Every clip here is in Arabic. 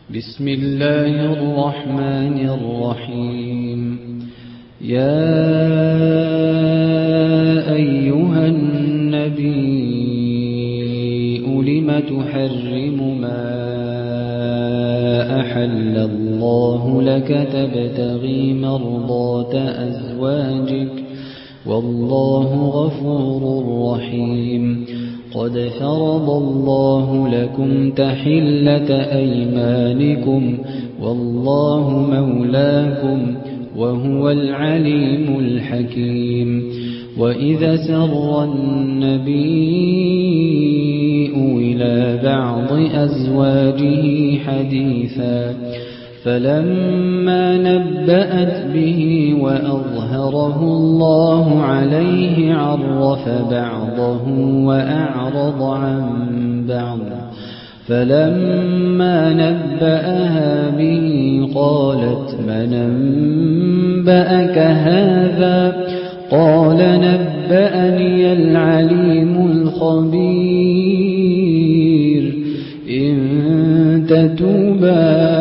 بسم الله الرحمن الرحيم. يا أيها النبي لم تحرم ما أحل الله لك تبتغي مرضات أزواجك والله غفور رحيم. قد فرض الله لكم تحلة أيمانكم والله مولاكم وهو العليم الحكيم. وإذا سر النبي إلى بعض أزواجه حديثا فلما نبأت به وأظهره الله عليه عرف بعضه وأعرض عن بعض. فلما نبأها به قالت من أنبأك هذا؟ قال نبأني العليم الخبير. إن تتوبا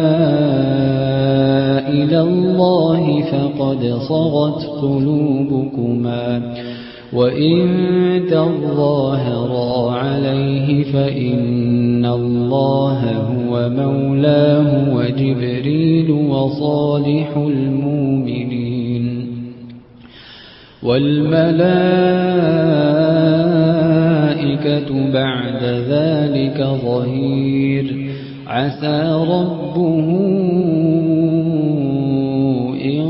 إلى الله فقد صغت قلوبكما وإن تظاهرا عليه فإن الله هو مولاه وجبريل وصالح المؤمنين والملائكة بعد ذلك ظهير. عسى ربه إن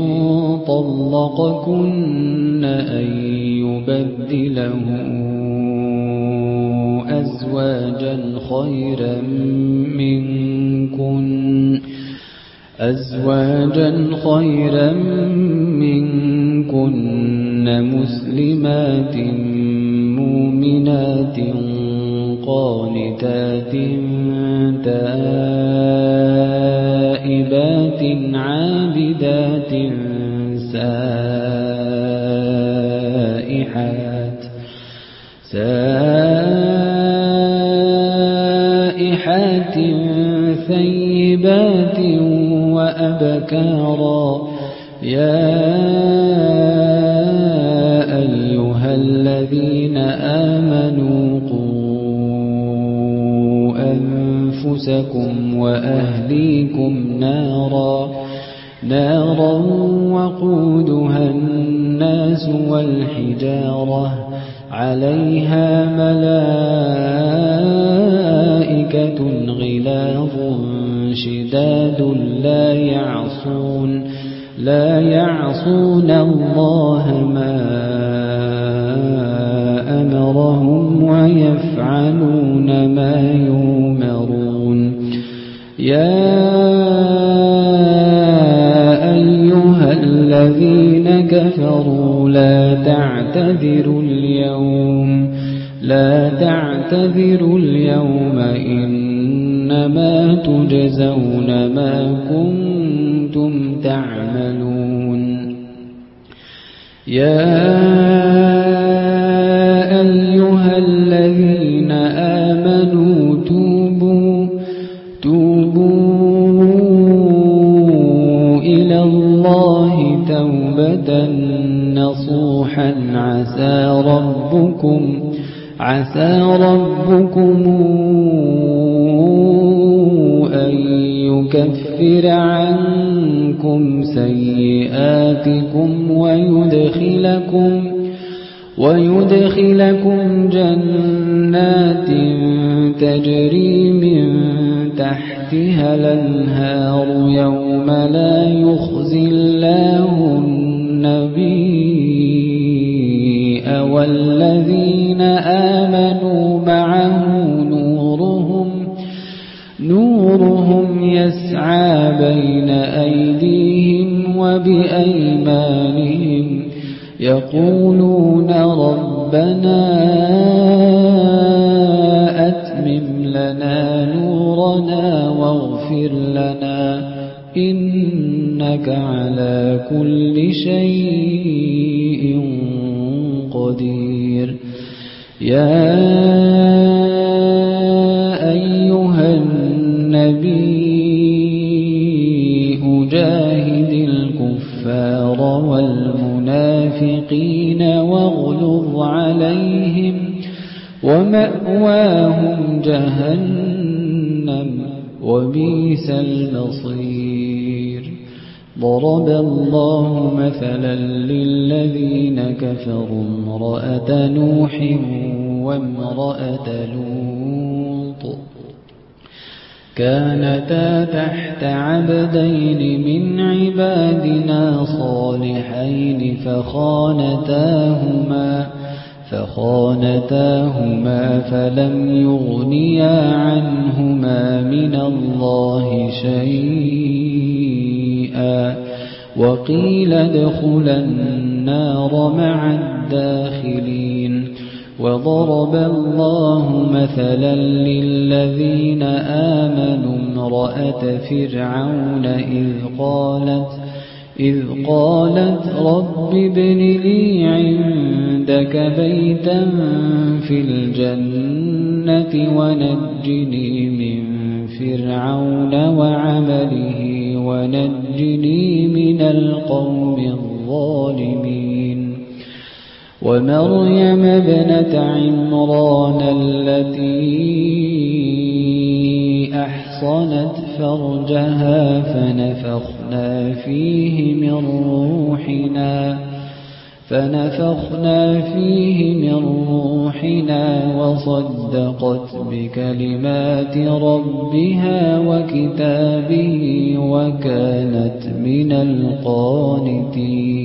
طلقكن أن يبدله أزواجا خيرا منكن مسلمات مؤمنات قانتات تائبات عابدات سائحات ثيبات وأبكارا. يا أيها الذين آمنوا قوا أنفسكم وأهليكم نارا وقودها الناس والحجارة عليها ملائكة غلاظ شداد لا يعصون الله ما أمرهم ويفعلون ما يؤمرون. يا أيها الذين كفروا لا تعتذروا اليوم إنما تجزون ما كنتم تعملون. يا أيها الذين آمنوا توبوا إلى الله توبة نصوحا عسى ربكم أن يكفر عنكم سيئاتكم ويدخلكم جنات تجري من تحتها الأنهار يوم لا يخزي الله النبي والذين آمنوا معه نورهم يسعى بين أيديهم وبأيمانهم يقولون ربنا أتمم لنا نورنا واغفر لنا إنك على كل شيء قدير. يا أيها النبي جاهد الكفار والمنافقين واغلظ عليهم ومأواهم جهنم وبئس المصير ضرب الله مثلا للذين كفروا امرأة نوح وامرأة لوط كانتا تحت عبدين من عبادنا صالحين فخانتاهما فلم يغنيا عنهما من الله شيئا وقيل ادخلا النار مع الداخلين وضرب الله مثلا للذين آمنوا امرأة فرعون إذ قالت رب ابن لي عندك بيتا في الجنة ونجني من فرعون وعمله ونجني من القوم الظالمين ومريم ابنة عمران التي أحصنت فرجها فنفخنا فيه من روحنا وصدقت بكلمات ربها وكتابه وكانت من القانتين